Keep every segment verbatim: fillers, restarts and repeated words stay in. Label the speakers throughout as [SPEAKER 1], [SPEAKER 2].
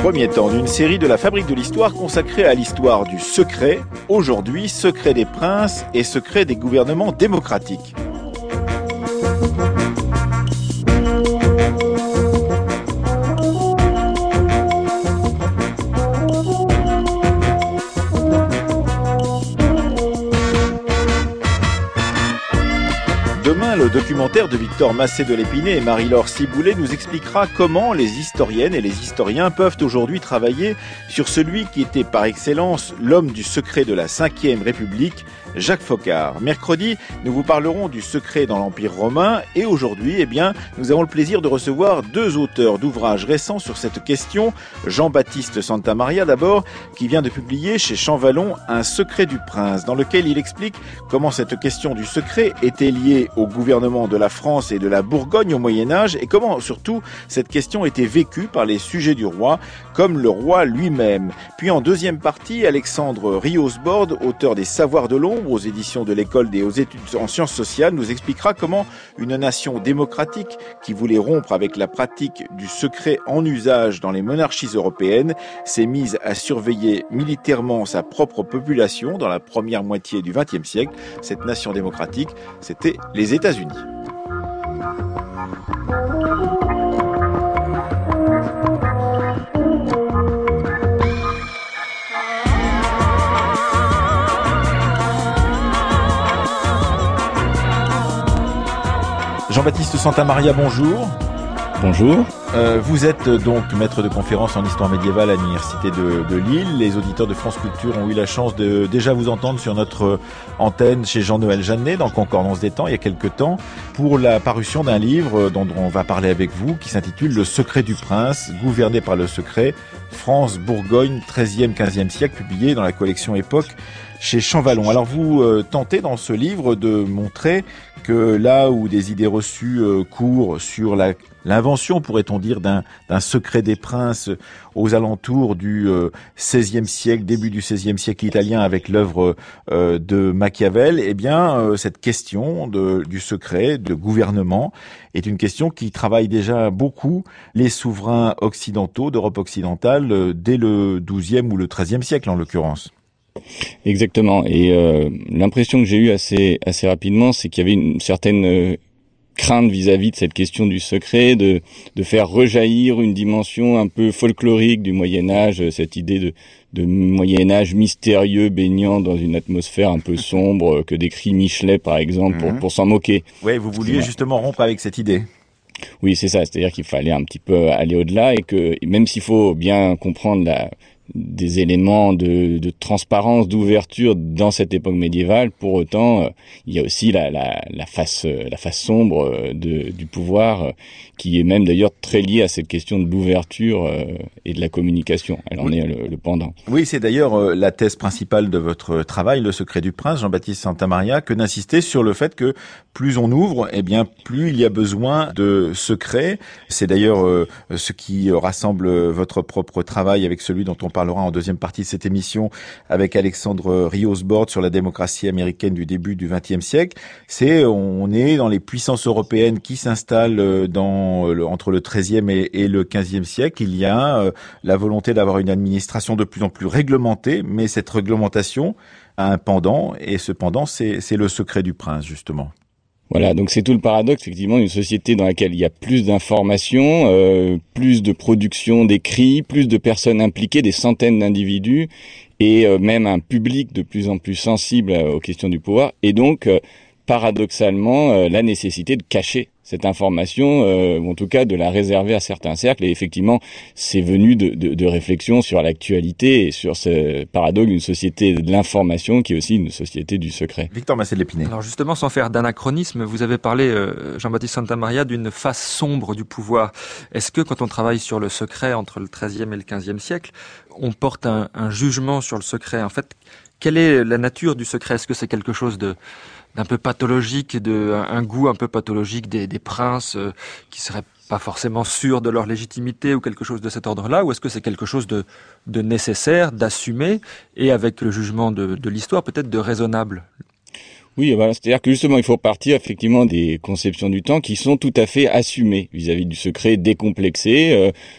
[SPEAKER 1] premier temps d'une série de la Fabrique de l'Histoire consacrée à l'histoire du secret, aujourd'hui secret des princes et secret des gouvernements démocratiques. Demain, le documentaire de Victor Massé de l'Épinay et Marie-Laure Ciboulet nous expliquera comment les historiennes et les historiens peuvent aujourd'hui travailler sur celui qui était par excellence l'homme du secret de la cinquième République, Jacques Foccart. Mercredi, nous vous parlerons du secret dans l'Empire romain et aujourd'hui, eh bien, nous avons le plaisir de recevoir deux auteurs d'ouvrages récents sur cette question. Jean-Baptiste Santamaria d'abord, qui vient de publier chez Champvallon Un secret du prince, dans lequel il explique comment cette question du secret était liée au gouvernement de la France et de la Bourgogne au Moyen-Âge et comment surtout cette question était vécue par les sujets du roi, comme le roi lui-même. Puis en deuxième partie, Alexandre Riosbord, auteur des Savoirs de l'ombre aux éditions de l'École des hautes études en sciences sociales, nous expliquera comment une nation démocratique qui voulait rompre avec la pratique du secret en usage dans les monarchies européennes s'est mise à surveiller militairement sa propre population dans la première moitié du vingtième siècle. Cette nation démocratique, c'était les États-Unis. Jean-Baptiste Santamaria, bonjour.
[SPEAKER 2] Bonjour.
[SPEAKER 1] Euh, vous êtes donc maître de conférence en histoire médiévale à l'université de, de Lille. Les auditeurs de France Culture ont eu la chance de déjà vous entendre sur notre antenne chez Jean-Noël Jeannet dans Concordance des temps il y a quelques temps pour la parution d'un livre dont on va parler avec vous qui s'intitule Le secret du prince, gouverné par le secret, France, Bourgogne, treizième, quinzième siècle, publié dans la collection Époque chez Champvallon. Alors vous euh, tentez dans ce livre de montrer que là où des idées reçues euh, courent sur la, l'invention, pourrait-on dire, d'un, d'un secret des princes aux alentours du euh, seizième siècle, début du seizième siècle italien avec l'œuvre euh, de Machiavel, eh bien euh, cette question de, du secret, de gouvernement, est une question qui travaille déjà beaucoup les souverains occidentaux d'Europe occidentale euh, dès le douzième ou le treizième siècle en l'occurrence.
[SPEAKER 2] Exactement. Et euh, l'impression que j'ai eue assez assez rapidement, c'est qu'il y avait une certaine euh, crainte vis-à-vis de cette question du secret, de de faire rejaillir une dimension un peu folklorique du Moyen Âge, cette idée de de Moyen Âge mystérieux baignant dans une atmosphère un peu sombre que décrit Michelet par exemple pour, pour s'en moquer.
[SPEAKER 1] Oui, vous vouliez justement rompre avec cette idée.
[SPEAKER 2] Oui, c'est ça. C'est-à-dire qu'il fallait un petit peu aller au-delà et que même s'il faut bien comprendre la des éléments de, de transparence, d'ouverture dans cette époque médiévale, pour autant, euh, il y a aussi la, la, la face, la face sombre de, du pouvoir, euh, qui est même d'ailleurs très liée à cette question de l'ouverture euh, et de la communication. Elle en oui. est le, le pendant.
[SPEAKER 1] Oui, c'est d'ailleurs euh, la thèse principale de votre travail, Le secret du prince, Jean-Baptiste Santamaria, que d'insister sur le fait que plus on ouvre, eh bien plus il y a besoin de secrets. C'est d'ailleurs euh, ce qui rassemble votre propre travail avec celui dont on parlera en deuxième partie de cette émission avec Alexandre Riosbord sur la démocratie américaine du début du vingtième siècle. C'est, on est dans les puissances européennes qui s'installent dans le, entre le treizième et, et le quinzième siècle. Il y a euh, la volonté d'avoir une administration de plus en plus réglementée, mais cette réglementation a un pendant, et ce pendant, c'est, c'est le secret du prince, justement.
[SPEAKER 2] Voilà, donc c'est tout le paradoxe, effectivement, d'une société dans laquelle il y a plus d'informations, euh, plus de production d'écrits, plus de personnes impliquées, des centaines d'individus, et euh, même un public de plus en plus sensible euh, aux questions du pouvoir, et donc, euh, paradoxalement, euh, la nécessité de cacher cette information, euh, ou en tout cas de la réserver à certains cercles. Et effectivement, c'est venu de, de, de réflexions sur l'actualité et sur ce paradoxe d'une société de l'information qui est aussi une société du secret.
[SPEAKER 1] Victor Massé de l'Épinay.
[SPEAKER 3] Alors justement, sans faire d'anachronisme, vous avez parlé, euh, Jean-Baptiste Santamaria, d'une face sombre du pouvoir. Est-ce que quand on travaille sur le secret entre le treizième et le quinzième siècle, on porte un, un jugement sur le secret? En fait, quelle est la nature du secret? Est-ce que c'est quelque chose de d'un peu pathologique, de un goût un peu pathologique des, des princes euh, qui seraient pas forcément sûrs de leur légitimité ou quelque chose de cet ordre-là, ou est-ce que c'est quelque chose de, de nécessaire, d'assumé, et avec le jugement de, de l'histoire, peut-être de raisonnable?
[SPEAKER 2] Oui, voilà, c'est-à-dire que justement, il faut partir effectivement des conceptions du temps qui sont tout à fait assumées vis-à-vis du secret décomplexé. Euh,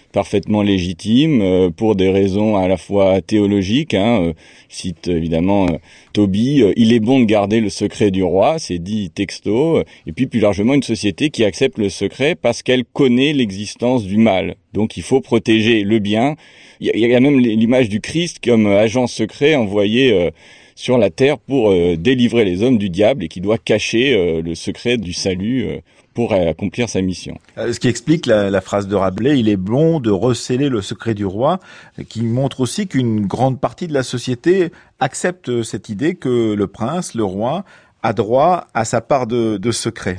[SPEAKER 2] parfaitement légitime euh, pour des raisons à la fois théologiques. Hein, euh, je cite évidemment euh, Tobie, euh, il est bon de garder le secret du roi, c'est dit texto, euh, et puis plus largement une société qui accepte le secret parce qu'elle connaît l'existence du mal. Donc il faut protéger le bien. Il y a, il y a même l'image du Christ comme agent secret envoyé euh, sur la terre pour euh, délivrer les hommes du diable et qui doit cacher euh, le secret du salut euh, pour accomplir sa mission.
[SPEAKER 1] Ce qui explique la, la phrase de Rabelais, il est bon de recéler le secret du roi, qui montre aussi qu'une grande partie de la société accepte cette idée que le prince, le roi, a droit à sa part de, de secret.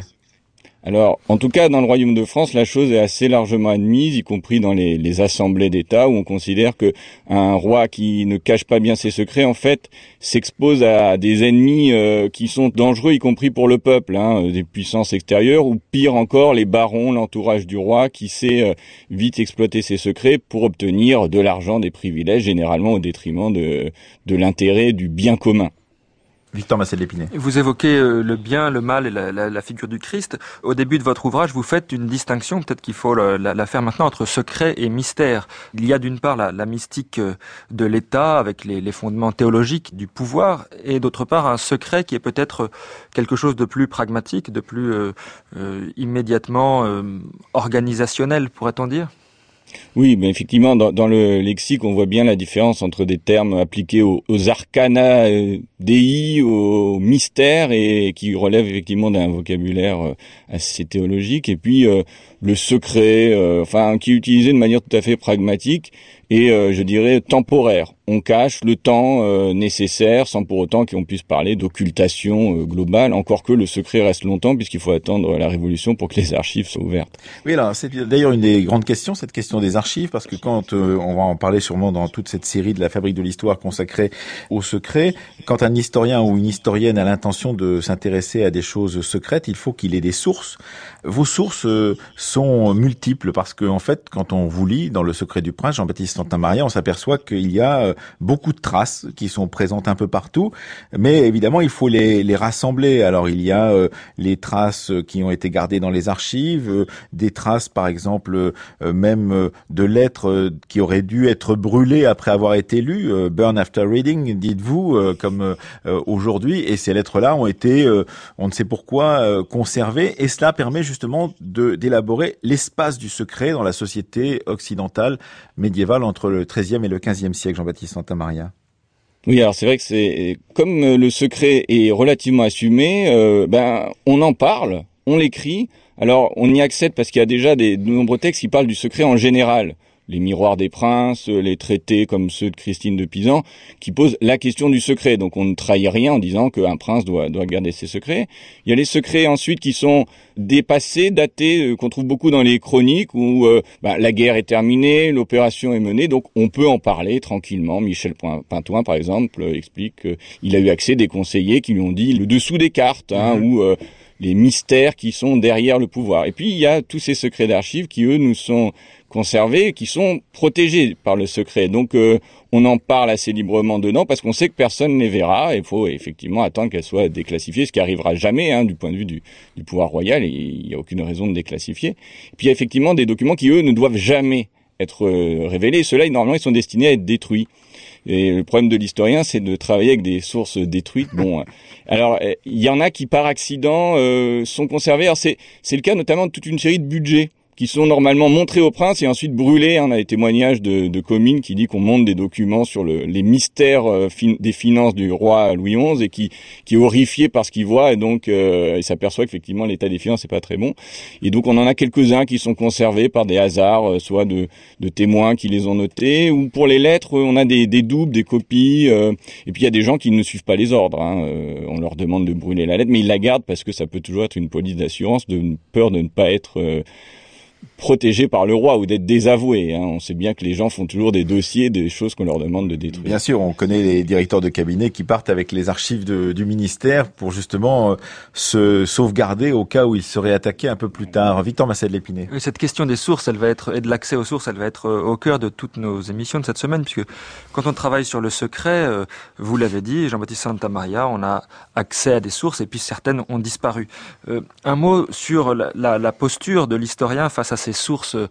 [SPEAKER 2] Alors, en tout cas, dans le Royaume de France, la chose est assez largement admise, y compris dans les, les assemblées d'État, où on considère que un roi qui ne cache pas bien ses secrets, en fait, s'expose à des ennemis euh, qui sont dangereux, y compris pour le peuple, hein, des puissances extérieures, ou pire encore, les barons, l'entourage du roi, qui sait euh, vite exploiter ses secrets pour obtenir de l'argent, des privilèges, généralement au détriment de, de l'intérêt du bien commun.
[SPEAKER 1] Victor Massé de l'Épinay.
[SPEAKER 3] Vous évoquez le bien, le mal et la, la, la figure du Christ. Au début de votre ouvrage, vous faites une distinction, peut-être qu'il faut la, la faire maintenant, entre secret et mystère. Il y a d'une part la, la mystique de l'État, avec les, les fondements théologiques du pouvoir, et d'autre part un secret qui est peut-être quelque chose de plus pragmatique, de plus euh, euh, immédiatement euh, organisationnel, pourrait-on dire ?
[SPEAKER 2] Oui, mais effectivement, dans, dans le lexique, on voit bien la différence entre des termes appliqués aux, aux arcana euh, dei, aux mystères, et qui relèvent effectivement d'un vocabulaire euh, assez théologique, et puis euh, le secret, euh, enfin, qui est utilisé de manière tout à fait pragmatique et, euh, je dirais, temporaire. On cache le temps euh, nécessaire sans pour autant qu'on puisse parler d'occultation euh, globale, encore que le secret reste longtemps puisqu'il faut attendre la Révolution pour que les archives soient ouvertes.
[SPEAKER 1] Oui, alors c'est d'ailleurs une des grandes questions, cette question des archives, parce que quand euh, on va en parler sûrement dans toute cette série de la Fabrique de l'Histoire consacrée au secret, quand un historien ou une historienne a l'intention de s'intéresser à des choses secrètes, il faut qu'il ait des sources. Vos sources euh, sont multiples parce que en fait, quand on vous lit dans Le Secret du Prince, Jean-Baptiste Santamaria, on s'aperçoit qu'il y a euh, beaucoup de traces qui sont présentes un peu partout, mais évidemment, il faut les, les rassembler. Alors, il y a euh, les traces qui ont été gardées dans les archives, euh, des traces, par exemple, euh, même euh, de lettres euh, qui auraient dû être brûlées après avoir été lues, euh, burn after reading, dites-vous, euh, comme euh, aujourd'hui, et ces lettres-là ont été, euh, on ne sait pourquoi, euh, conservées, et cela permet justement de d'élaborer l'espace du secret dans la société occidentale médiévale entre le treizième et le quinzième siècle, Jean-Baptiste Santamaria.
[SPEAKER 2] Oui, alors c'est vrai que c'est comme le secret est relativement assumé, euh, ben on en parle, on l'écrit. Alors on y accède parce qu'il y a déjà des, de nombreux textes qui parlent du secret en général. Les miroirs des princes, les traités comme ceux de Christine de Pisan, qui posent la question du secret. Donc on ne trahit rien en disant qu'un prince doit, doit garder ses secrets. Il y a les secrets ensuite qui sont dépassés, datés, euh, qu'on trouve beaucoup dans les chroniques où euh, bah, la guerre est terminée, l'opération est menée, donc on peut en parler tranquillement. Michel Pintoin, par exemple, euh, explique qu'il a eu accès des conseillers qui lui ont dit le dessous des cartes, hein, mmh. ou euh, les mystères qui sont derrière le pouvoir. Et puis il y a tous ces secrets d'archives qui, eux, nous sont conservés, qui sont protégés par le secret. Donc euh, on en parle assez librement dedans parce qu'on sait que personne ne les verra. Il faut effectivement attendre qu'elles soient déclassifiées, ce qui arrivera jamais hein, du point de vue du, du pouvoir royal, et il n'y a aucune raison de déclassifier. Et puis il y a effectivement des documents qui, eux, ne doivent jamais être euh, révélés. Ceux-là, normalement, ils sont destinés à être détruits. Et le problème de l'historien, c'est de travailler avec des sources détruites. Bon, alors il y en a qui par accident euh, sont conservés. Alors c'est c'est le cas notamment de toute une série de budgets qui sont normalement montrés au prince et ensuite brûlés. On a des témoignages de, de Comines qui dit qu'on montre des documents sur le, les mystères euh, fin, des finances du roi Louis onze et qui, qui est horrifié par ce qu'il voit et donc euh, il s'aperçoit qu'effectivement l'état des finances n'est pas très bon. Et donc on en a quelques-uns qui sont conservés par des hasards, euh, soit de, de témoins qui les ont notés, ou pour les lettres on a des, des doubles, des copies. Euh, et puis il y a des gens qui ne suivent pas les ordres. Hein. Euh, on leur demande de brûler la lettre, mais ils la gardent parce que ça peut toujours être une police d'assurance, de peur de ne pas être euh, protégés par le roi ou d'être désavoués. Hein. On sait bien que les gens font toujours des dossiers, des choses qu'on leur demande de détruire.
[SPEAKER 1] Bien sûr, on connaît les directeurs de cabinet qui partent avec les archives de, du ministère pour justement euh, se sauvegarder au cas où ils seraient attaqués un peu plus tard. Victor Massé de l'Épinay.
[SPEAKER 3] Oui, cette question des sources, elle va être, et de l'accès aux sources, elle va être au cœur de toutes nos émissions de cette semaine, puisque quand on travaille sur le secret, euh, vous l'avez dit, Jean-Baptiste Santamaria, on a accès à des sources et puis certaines ont disparu. Euh, un mot sur la, la, la posture de l'historien face à ces sources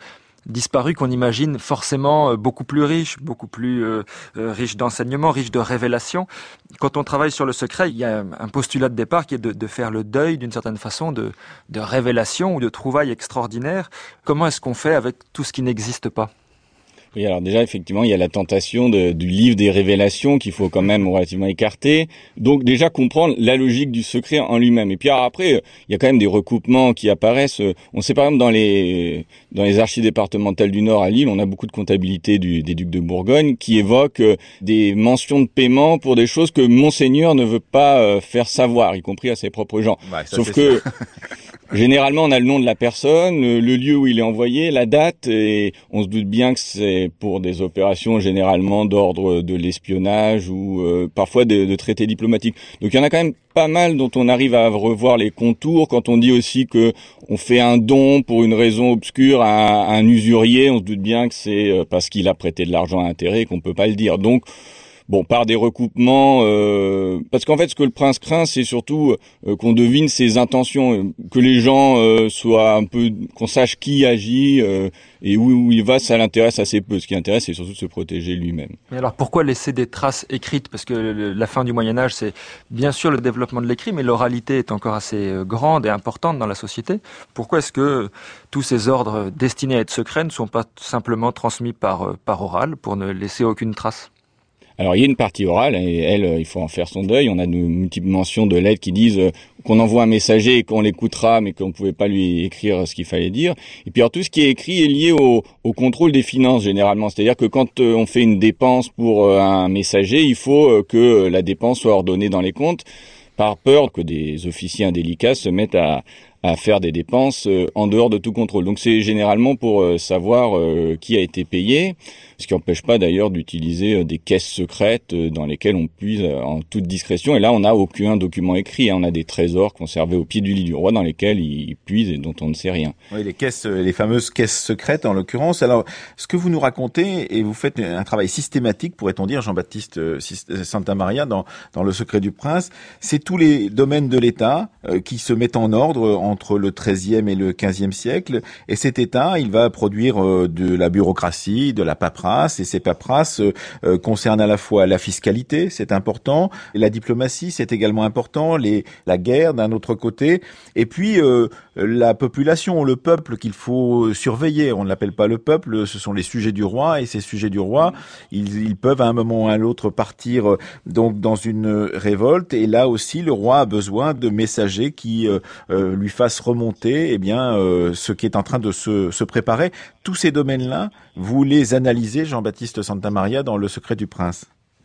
[SPEAKER 3] disparu qu'on imagine forcément beaucoup plus riche, beaucoup plus euh, riche d'enseignements, riche de révélations. Quand on travaille sur le secret, il y a un postulat de départ qui est de, de faire le deuil d'une certaine façon de, de révélations ou de trouvailles extraordinaires. Comment est-ce qu'on fait avec tout ce qui n'existe pas ?
[SPEAKER 2] Oui, alors déjà, effectivement, il y a la tentation de, du livre des révélations qu'il faut quand même relativement écarter. Donc déjà comprendre la logique du secret en lui-même. Et puis alors, après, il y a quand même des recoupements qui apparaissent. On sait par exemple dans les dans les archives départementales du Nord à Lille, on a beaucoup de comptabilité du, des ducs de Bourgogne qui évoquent des mentions de paiement pour des choses que Monseigneur ne veut pas faire savoir, y compris à ses propres gens.
[SPEAKER 1] Ouais, ça,
[SPEAKER 2] Sauf que...
[SPEAKER 1] sûr.
[SPEAKER 2] Généralement, on a le nom de la personne, le lieu où il est envoyé, la date, et on se doute bien que c'est pour des opérations généralement d'ordre de l'espionnage ou euh, parfois de, de traités diplomatiques. Donc il y en a quand même pas mal dont on arrive à revoir les contours. Quand on dit aussi que on fait un don pour une raison obscure à, à un usurier, on se doute bien que c'est parce qu'il a prêté de l'argent à intérêt et qu'on peut pas le dire. Donc Bon, par des recoupements, euh, parce qu'en fait, ce que le prince craint, c'est surtout euh, qu'on devine ses intentions, euh, que les gens euh, soient un peu, qu'on sache qui agit euh, et où, où il va, ça l'intéresse assez peu. Ce qui intéresse, c'est surtout de se protéger lui-même.
[SPEAKER 3] Mais alors, pourquoi laisser des traces écrites ? Parce que le, la fin du Moyen Âge, c'est bien sûr le développement de l'écrit, mais l'oralité est encore assez grande et importante dans la société. Pourquoi est-ce que tous ces ordres destinés à être secrets ne sont pas simplement transmis par par oral pour ne laisser aucune trace ?
[SPEAKER 2] Alors il y a une partie orale et elle, il faut en faire son deuil. On a de multiples mentions de lettres qui disent qu'on envoie un messager et qu'on l'écoutera, mais qu'on ne pouvait pas lui écrire ce qu'il fallait dire. Et puis alors tout ce qui est écrit est lié au, au contrôle des finances généralement. C'est-à-dire que quand on fait une dépense pour un messager, il faut que la dépense soit ordonnée dans les comptes, par peur que des officiers indélicats se mettent à à faire des dépenses euh, en dehors de tout contrôle. Donc c'est généralement pour euh, savoir euh, qui a été payé, ce qui n'empêche pas d'ailleurs d'utiliser euh, des caisses secrètes euh, dans lesquelles on puise euh, en toute discrétion. Et là, on n'a aucun document écrit, hein. On a des trésors conservés au pied du lit du roi dans lesquels il puise et dont on ne sait rien.
[SPEAKER 1] Oui, les caisses, les fameuses caisses secrètes en l'occurrence. Alors, ce que vous nous racontez, et vous faites un travail systématique, pourrait-on dire, Jean-Baptiste Santamaria, dans, dans Le Secret du Prince, c'est tous les domaines de l'État euh, qui se mettent en ordre entre le treizième et le quinzième siècle. Et cet État, il va produire euh, de la bureaucratie, de la paperasse, et ces paperasses euh, concernent à la fois la fiscalité, c'est important, la diplomatie, c'est également important, les, la guerre d'un autre côté, et puis euh, la population, le peuple qu'il faut surveiller. On ne l'appelle pas le peuple, ce sont les sujets du roi, et ces sujets du roi, ils, ils peuvent à un moment ou à l'autre partir donc dans une révolte, et là aussi le roi a besoin de messagers qui euh, euh, lui fasse remonter eh bien euh, ce qui est en train de se, se préparer. Tous ces domaines-là, vous les analysez, Jean-Baptiste Santamaria, dans Le Secret du Prince.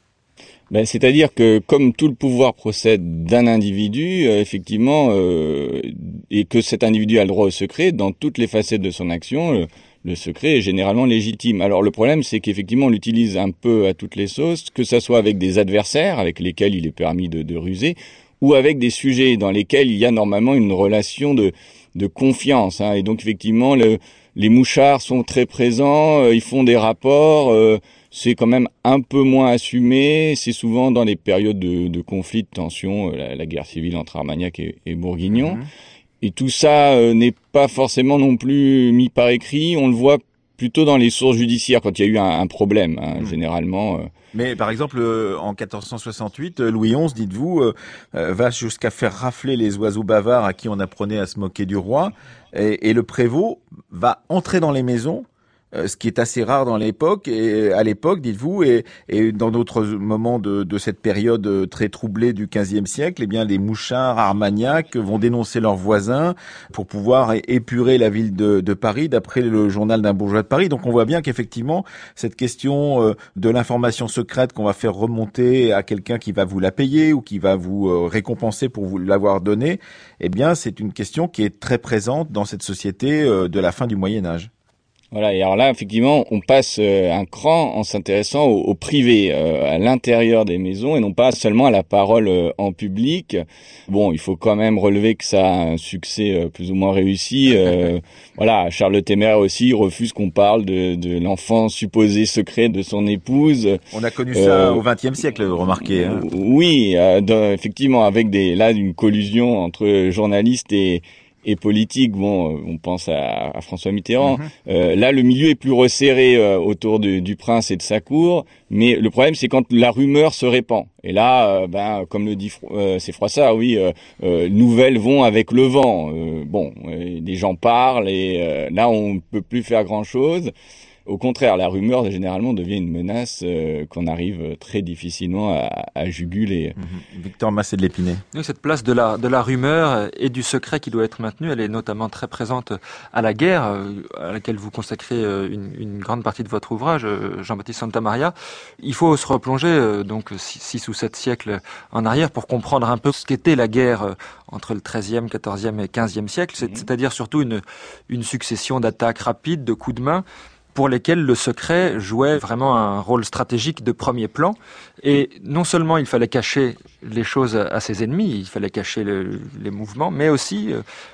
[SPEAKER 2] Ben, c'est-à-dire que comme tout le pouvoir procède d'un individu, euh, effectivement, euh, et que cet individu a le droit au secret, dans toutes les facettes de son action, euh, le secret est généralement légitime. Alors le problème, c'est qu'effectivement, on l'utilise un peu à toutes les sauces, que ça soit avec des adversaires avec lesquels il est permis de, de ruser, ou avec des sujets dans lesquels il y a normalement une relation de, de confiance. Hein. Et donc effectivement, le, les mouchards sont très présents, euh, ils font des rapports, euh, c'est quand même un peu moins assumé, c'est souvent dans les périodes de, de conflits, de tensions, euh, la, la guerre civile entre Armagnac et, et Bourguignon. Mmh. Et tout ça euh, n'est pas forcément non plus mis par écrit, on le voit plutôt dans les sources judiciaires quand il y a eu un, un problème, hein, mmh. généralement... Euh,
[SPEAKER 1] Mais par exemple, euh, en quatorze cent soixante-huit, Louis onze, dites-vous, euh, euh, va jusqu'à faire rafler les oiseaux bavards à qui on apprenait à se moquer du roi, et, et le prévôt va entrer dans les maisons, euh, ce qui est assez rare dans l'époque, et à l'époque, dites-vous, et, et dans d'autres moments de, de cette période très troublée du quinzième siècle, eh bien les mouchards armagnacs vont dénoncer leurs voisins pour pouvoir épurer la ville de, de Paris, d'après le journal d'un bourgeois de Paris. Donc on voit bien qu'effectivement, cette question euh, de l'information secrète qu'on va faire remonter à quelqu'un qui va vous la payer ou qui va vous euh, récompenser pour vous l'avoir donnée, eh bien c'est une question qui est très présente dans cette société euh, de la fin du Moyen Âge.
[SPEAKER 2] Voilà, et alors là, effectivement, on passe euh, un cran en s'intéressant au, au privé, euh, à l'intérieur des maisons, et non pas seulement à la parole euh, en public. Bon, il faut quand même relever que ça a un succès euh, plus ou moins réussi. Euh, voilà, Charles le Téméraire aussi refuse qu'on parle de, de l'enfant supposé secret de son épouse.
[SPEAKER 1] On a connu ça euh, au vingtième siècle, remarquez. Hein.
[SPEAKER 2] Oui, euh, dans, effectivement, avec des là une collusion entre journalistes et et politique, bon, on pense à, à François Mitterrand.
[SPEAKER 1] Mm-hmm.
[SPEAKER 2] Euh, là, le milieu est plus resserré euh, autour de, du prince et de sa cour, mais le problème, c'est quand la rumeur se répand. Et là, euh, ben, comme le dit euh, c'est Froissart, oui, euh, euh, nouvelles vont avec le vent. Euh, bon, euh, les gens parlent et euh, là, on ne peut plus faire grand-chose. Au contraire, la rumeur généralement devient une menace euh, qu'on arrive très difficilement à, à juguler.
[SPEAKER 1] Mmh. Victor Massé de l'Épinay.
[SPEAKER 3] Oui, cette place de la, de la rumeur et du secret qui doit être maintenue, elle est notamment très présente à la guerre, à laquelle vous consacrez une, une grande partie de votre ouvrage, Jean-Baptiste Santamaria. Il faut se replonger donc six ou sept siècles en arrière pour comprendre un peu ce qu'était la guerre entre le treizième, quatorzième et quinzième siècle, c'est, mmh. c'est-à-dire surtout une, une succession d'attaques rapides, de coups de main, pour lesquels le secret jouait vraiment un rôle stratégique de premier plan. Et non seulement il fallait cacher les choses à ses ennemis, il fallait cacher le, les mouvements, mais aussi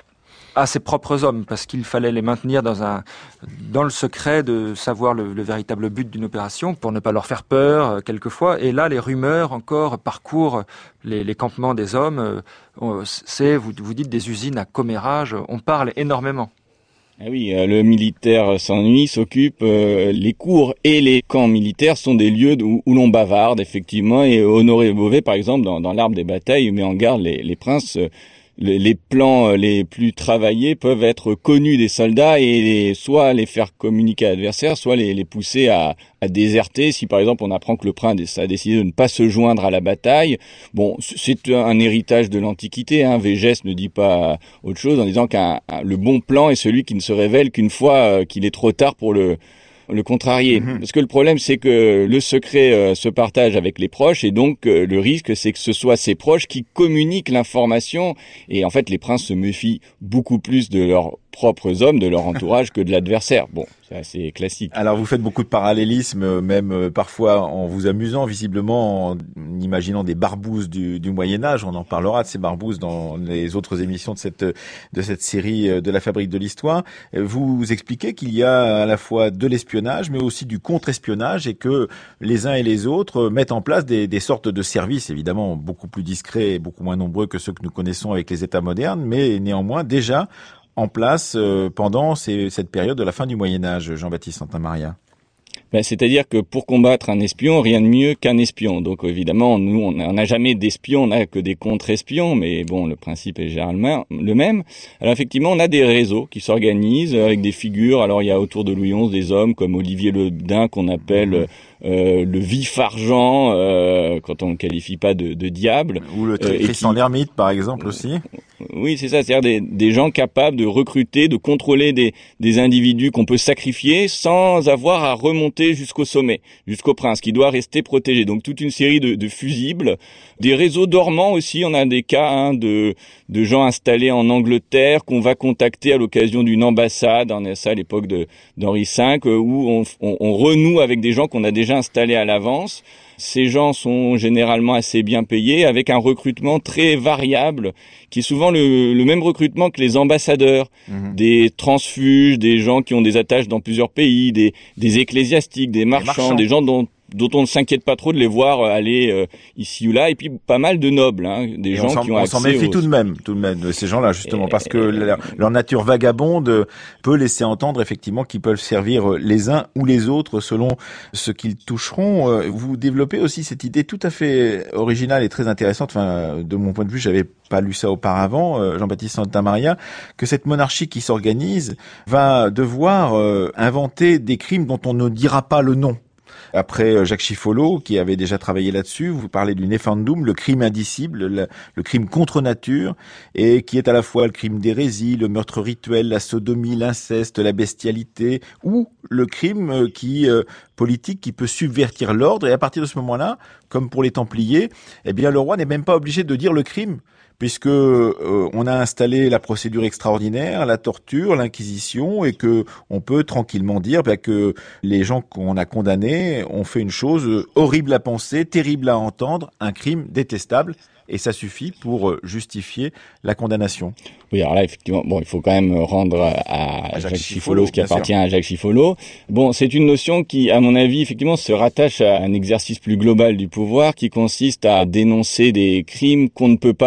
[SPEAKER 3] à ses propres hommes, parce qu'il fallait les maintenir dans un dans le secret de savoir le, le véritable but d'une opération, pour ne pas leur faire peur quelquefois. Et là, les rumeurs encore parcourent les, les campements des hommes. C'est, vous, vous dites, des usines à commérage. On parle énormément.
[SPEAKER 2] Ah oui, euh, le militaire s'ennuie, s'occupe. Euh, les cours et les camps militaires sont des lieux où, où l'on bavarde, effectivement. Et Honoré Beauvais, par exemple, dans, dans l'Arbre des batailles, met en garde les, les princes. Euh, les, les plans les plus travaillés peuvent être connus des soldats et les, soit les faire communiquer à l'adversaire, soit les, les pousser à, à déserter. Si par exemple on apprend que le prince a décidé de ne pas se joindre à la bataille, bon, c'est un héritage de l'Antiquité. Hein. Végès ne dit pas autre chose en disant qu'un un, le bon plan est celui qui ne se révèle qu'une fois euh, qu'il est trop tard pour le le contrarier. Mmh. Parce que le problème, c'est que le secret euh, se partage avec les proches et donc euh, le risque, c'est que ce soit ces proches qui communiquent l'information. Et en fait, les princes se méfient beaucoup plus de leurs propres hommes, de leur entourage, que de l'adversaire. Bon, c'est assez classique.
[SPEAKER 1] Alors, vous faites beaucoup de parallélismes, même euh, parfois en vous amusant, visiblement, en imaginant des barbouzes du, du Moyen-Âge. On en parlera de ces barbouzes dans les autres émissions de cette, de cette série de la Fabrique de l'Histoire. Vous expliquez qu'il y a à la fois de l'espionnage, mais aussi du contre-espionnage, et que les uns et les autres mettent en place des, des sortes de services, évidemment beaucoup plus discrets et beaucoup moins nombreux que ceux que nous connaissons avec les États modernes, mais néanmoins déjà en place euh, pendant ces, cette période de la fin du Moyen-Âge, Jean-Baptiste Santamaria.
[SPEAKER 2] Ben, c'est-à-dire que pour combattre un espion, rien de mieux qu'un espion. Donc évidemment, nous, on n'a jamais d'espions, on n'a que des contre-espions, mais bon, le principe est généralement le même. Alors effectivement, on a des réseaux qui s'organisent avec des figures. Alors il y a autour de Louis onze des hommes comme Olivier Le Dain, qu'on appelle euh, le vif-argent, euh, quand on ne le qualifie pas de, de diable.
[SPEAKER 1] Ou le euh, Tristan l'Hermite, par exemple, aussi.
[SPEAKER 2] Oui, c'est ça, c'est-à-dire des, des gens capables de recruter, de contrôler des, des individus qu'on peut sacrifier sans avoir à remonter jusqu'au sommet, jusqu'au prince, qui doit rester protégé. Donc toute une série de, de fusibles, des réseaux dormants aussi. On a des cas hein, de, de gens installés en Angleterre qu'on va contacter à l'occasion d'une ambassade, on a ça à l'époque de, d'Henri cinq, où on, on, on renoue avec des gens qu'on a déjà installés à l'avance. Ces gens sont généralement assez bien payés, avec un recrutement très variable, qui est souvent le, le même recrutement que les ambassadeurs, mmh. des transfuges, des gens qui ont des attaches dans plusieurs pays, des, des ecclésiastiques, des marchands, marchands. des gens dont dont on ne s'inquiète pas trop de les voir aller euh, ici ou là, et puis pas mal de nobles, hein, des et gens qui ont accès.
[SPEAKER 1] On s'en méfie
[SPEAKER 2] aux...
[SPEAKER 1] tout de même, tout de même de ces gens-là justement, et, parce que et, leur, leur nature vagabonde peut laisser entendre effectivement qu'ils peuvent servir les uns ou les autres selon ce qu'ils toucheront. Vous développez aussi cette idée tout à fait originale et très intéressante. Enfin, de mon point de vue, j'avais pas lu ça auparavant, Jean-Baptiste Santamaria, que cette monarchie qui s'organise va devoir euh, inventer des crimes dont on ne dira pas le nom. Après Jacques Chiffolo, qui avait déjà travaillé là-dessus, vous parlez du nefandum, le crime indicible, le, le crime contre nature, et qui est à la fois le crime d'hérésie, le meurtre rituel, la sodomie, l'inceste, la bestialité, ou le crime qui euh, politique qui peut subvertir l'ordre. Et à partir de ce moment-là, comme pour les Templiers, eh bien le roi n'est même pas obligé de dire le crime, puisque euh, on a installé la procédure extraordinaire, la torture, l'inquisition, et que on peut tranquillement dire bah, que les gens qu'on a condamnés ont fait une chose horrible à penser, terrible à entendre, un crime détestable. Et ça suffit pour justifier la condamnation.
[SPEAKER 2] Oui, alors là, effectivement, bon, il faut quand même rendre à, à Jacques, Jacques Chiffolo ce qui appartient sûr. à Jacques Chiffolo. Bon, c'est une notion qui, à mon avis, effectivement, se rattache à un exercice plus global du pouvoir qui consiste à dénoncer des crimes qu'on ne peut pas montrer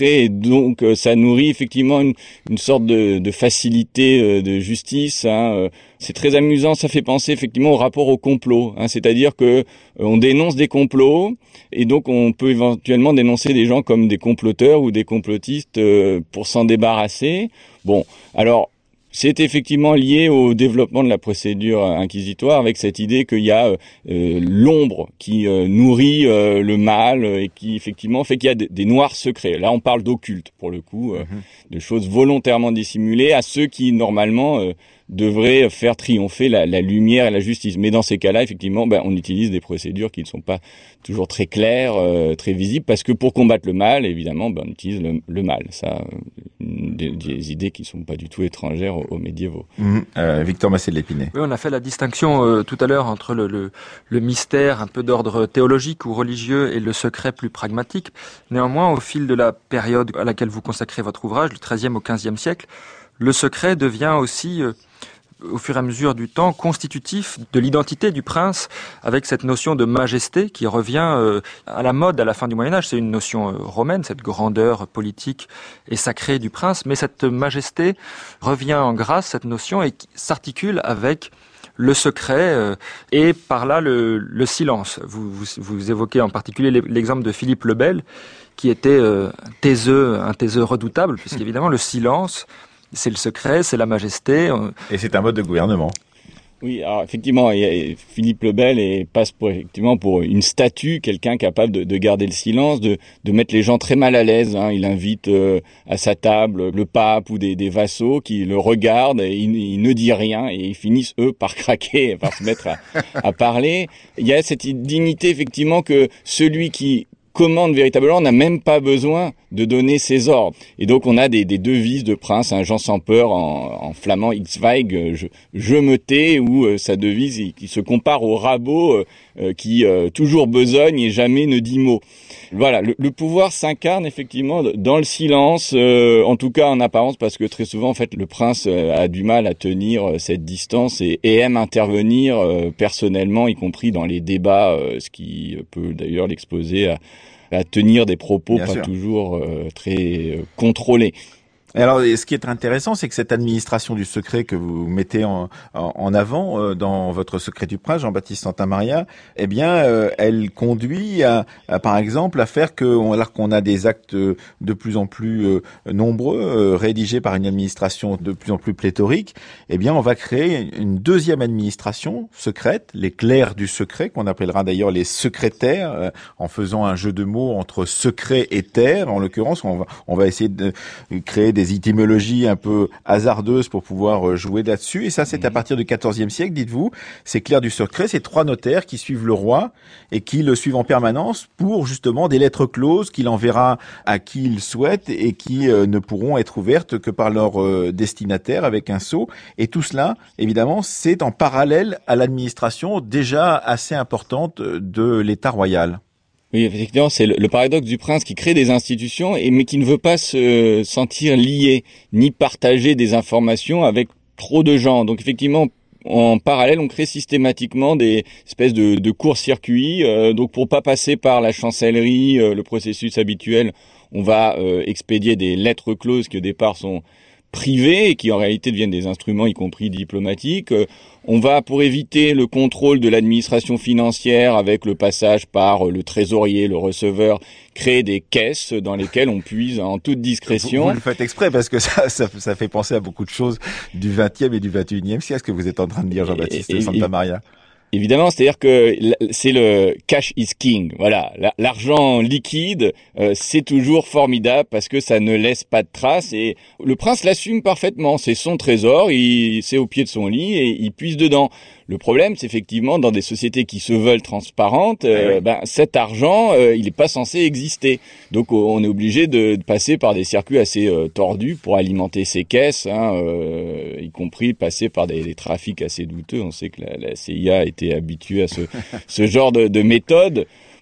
[SPEAKER 2] secret, et donc euh, ça nourrit effectivement une, une sorte de, de facilité euh, de justice. Hein, euh. C'est très amusant, ça fait penser effectivement au rapport au complot, hein, c'est-à-dire que euh, on dénonce des complots, et donc on peut éventuellement dénoncer des gens comme des comploteurs ou des complotistes euh, pour s'en débarrasser. Bon, alors c'est effectivement lié au développement de la procédure inquisitoire, avec cette idée qu'il y a euh, l'ombre qui euh, nourrit euh, le mal et qui effectivement fait qu'il y a des, des noirs secrets. Là, on parle d'occulte pour le coup, euh, mmh. de choses volontairement dissimulées à ceux qui normalement euh, devraient faire triompher la, la lumière et la justice. Mais dans ces cas-là, effectivement, ben, on utilise des procédures qui ne sont pas toujours très claires, euh, très visibles, parce que pour combattre le mal, évidemment, ben, on utilise le, le mal. Ça, des, des idées qui ne sont pas du tout étrangères aux, aux médiévaux.
[SPEAKER 1] Mmh. Euh, Victor Massé de l'Épinay.
[SPEAKER 3] Oui, on a fait la distinction euh, tout à l'heure entre le, le, le mystère un peu d'ordre théologique ou religieux et le secret plus pragmatique. Néanmoins, au fil de la période à laquelle vous consacrez votre ouvrage, du treizième au quinzième siècle, le secret devient aussi, euh, au fur et à mesure du temps, constitutif de l'identité du prince, avec cette notion de majesté qui revient euh, à la mode à la fin du Moyen-Âge. C'est une notion euh, romaine, cette grandeur politique et sacrée du prince, mais cette majesté revient en grâce, cette notion, et s'articule avec le secret euh, et par là le, le silence. Vous, vous, vous évoquez en particulier l'exemple de Philippe le Bel, qui était euh, taiseux, un taiseux redoutable, puisqu'évidemment le silence, c'est le secret, c'est la majesté.
[SPEAKER 1] Et c'est un mode de gouvernement.
[SPEAKER 2] Oui, alors effectivement, Philippe le Bel est, passe pour, effectivement pour une statue, quelqu'un capable de, de garder le silence, de, de mettre les gens très mal à l'aise. Hein. Il invite euh, à sa table le pape ou des, des vassaux qui le regardent et il, il ne dit rien, et ils finissent eux par craquer, par se mettre à, à parler. Il y a cette dignité effectivement que celui qui commande véritablement n'a même pas besoin de donner ses ordres. Et donc on a des, des devises de prince, un Jean sans peur en, en flamand, Ich schweige, je, je me tais, ou euh, sa devise qui se compare au rabot euh, qui euh, toujours besogne et jamais ne dit mot. Voilà, le, le pouvoir s'incarne effectivement dans le silence, euh, en tout cas en apparence, parce que très souvent en fait le prince euh, a du mal à tenir euh, cette distance et, et aime intervenir euh, personnellement, y compris dans les débats, euh, ce qui peut d'ailleurs l'exposer à à tenir des propos Bien pas sûr. toujours euh, très euh, contrôlés.
[SPEAKER 1] Alors, ce qui est intéressant, c'est que cette administration du secret que vous mettez en, en, en avant euh, dans votre Secret du Prince, Jean-Baptiste Santamaria, eh bien, euh, elle conduit à, à, par exemple, à faire que, alors qu'on a des actes de plus en plus euh, nombreux, euh, rédigés par une administration de plus en plus pléthorique, eh bien, on va créer une deuxième administration secrète, les clercs du secret, qu'on appellera d'ailleurs les secrétaires, euh, en faisant un jeu de mots entre secret et terre. En l'occurrence, on va, on va essayer de créer des des étymologies un peu hasardeuses pour pouvoir jouer là-dessus. Et ça, c'est à partir du quatorzième siècle, dites-vous. Ces clercs du secret, c'est trois notaires qui suivent le roi et qui le suivent en permanence pour justement des lettres closes qu'il enverra à qui il souhaite et qui euh, ne pourront être ouvertes que par leur euh, destinataire avec un sceau. Et tout cela, évidemment, c'est en parallèle à l'administration déjà assez importante de l'État royal.
[SPEAKER 2] Oui, effectivement, c'est le, le paradoxe du prince qui crée des institutions, et mais qui ne veut pas se sentir lié, ni partager des informations avec trop de gens. Donc effectivement, en parallèle, on crée systématiquement des espèces de, de court-circuits. Euh, donc pour pas passer par la chancellerie, euh, le processus habituel, on va euh, expédier des lettres closes qui au départ sont privés et qui en réalité deviennent des instruments, y compris diplomatiques. On va, pour éviter le contrôle de l'administration financière avec le passage par le trésorier, le receveur, créer des caisses dans lesquelles on puise en toute discrétion.
[SPEAKER 1] Vous, vous le faites exprès parce que ça, ça, ça fait penser à beaucoup de choses du vingtième et du vingt et unième siècle, ce que vous êtes en train de dire, Jean-Baptiste Santamaria.
[SPEAKER 2] Évidemment, c'est-à-dire que c'est le cash is king. Voilà, l'argent liquide, euh, c'est toujours formidable parce que ça ne laisse pas de traces, et le prince l'assume parfaitement. C'est son trésor, il c'est au pied de son lit et il puise dedans. Le problème, c'est effectivement dans des sociétés qui se veulent transparentes, euh, oui. ben cet argent, euh, il n'est pas censé exister. Donc on est obligé de, de passer par des circuits assez euh, tordus pour alimenter ces caisses, hein, euh, y compris passer par des, des trafics assez douteux. On sait que la, la C I A était habituée à ce, ce genre de, de méthode.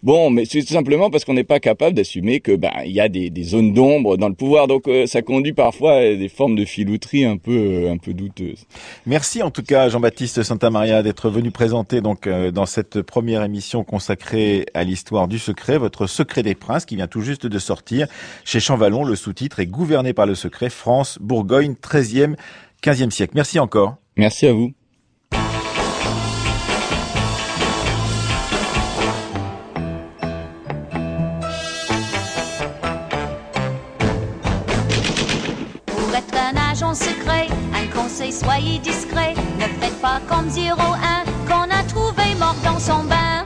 [SPEAKER 2] Bon, mais c'est tout simplement parce qu'on n'est pas capable d'assumer que ben il y a des, des zones d'ombre dans le pouvoir, donc euh, ça conduit parfois à des formes de filouterie un peu euh, un peu douteuses.
[SPEAKER 1] Merci en tout cas Jean-Baptiste Santamaria d'être venu présenter donc euh, dans cette première émission consacrée à l'histoire du secret, votre Secret des Princes qui vient tout juste de sortir chez Champvallon. Le sous-titre est Gouverné par le secret, France, Bourgogne, treizième, quinzième siècle. Merci encore.
[SPEAKER 2] Merci à vous.
[SPEAKER 4] Secret, un conseil, soyez discret. Ne faites pas comme zéro un qu'on a trouvé mort dans son bain.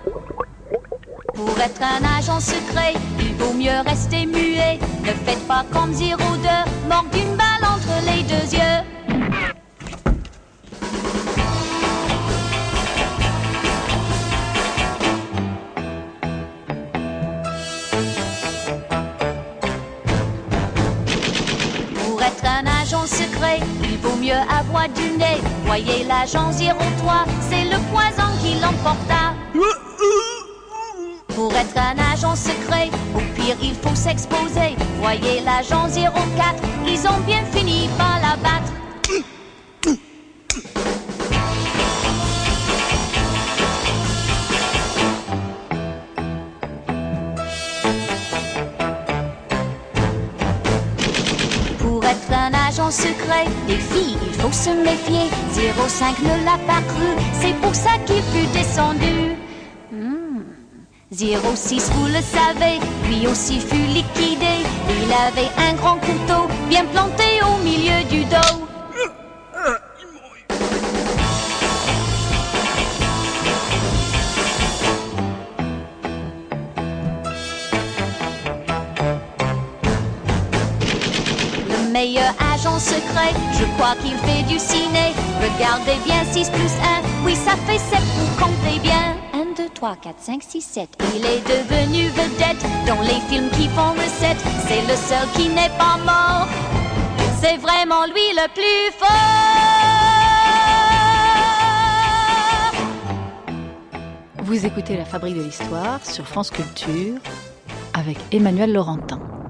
[SPEAKER 4] Pour être un agent secret, il vaut mieux rester muet. Ne faites pas comme zéro deux, mort d'une balle entre les deux yeux. Un agent secret, il vaut mieux avoir du nez. Voyez l'agent zéro trois, c'est le poison qui l'emporta. Pour être un agent secret, au pire il faut s'exposer. Voyez l'agent zéro quatre, ils ont bien fini par l'abattre. Être un agent secret, des filles, il faut se méfier. zéro cinq ne l'a pas cru, c'est pour ça qu'il fut descendu. Hmm. zéro six, vous le savez, lui aussi fut liquidé. Il avait un grand couteau bien planté au milieu du dos. Meilleur agent secret, je crois qu'il fait du ciné. Regardez bien, six plus un, oui ça fait sept, vous comptez bien. un, deux, trois, quatre, cinq, six, sept. Il est devenu vedette dans les films qui font recette. C'est le seul qui n'est pas mort, c'est vraiment lui le plus fort.
[SPEAKER 5] Vous écoutez La Fabrique de l'Histoire sur France Culture avec Emmanuel Laurentin.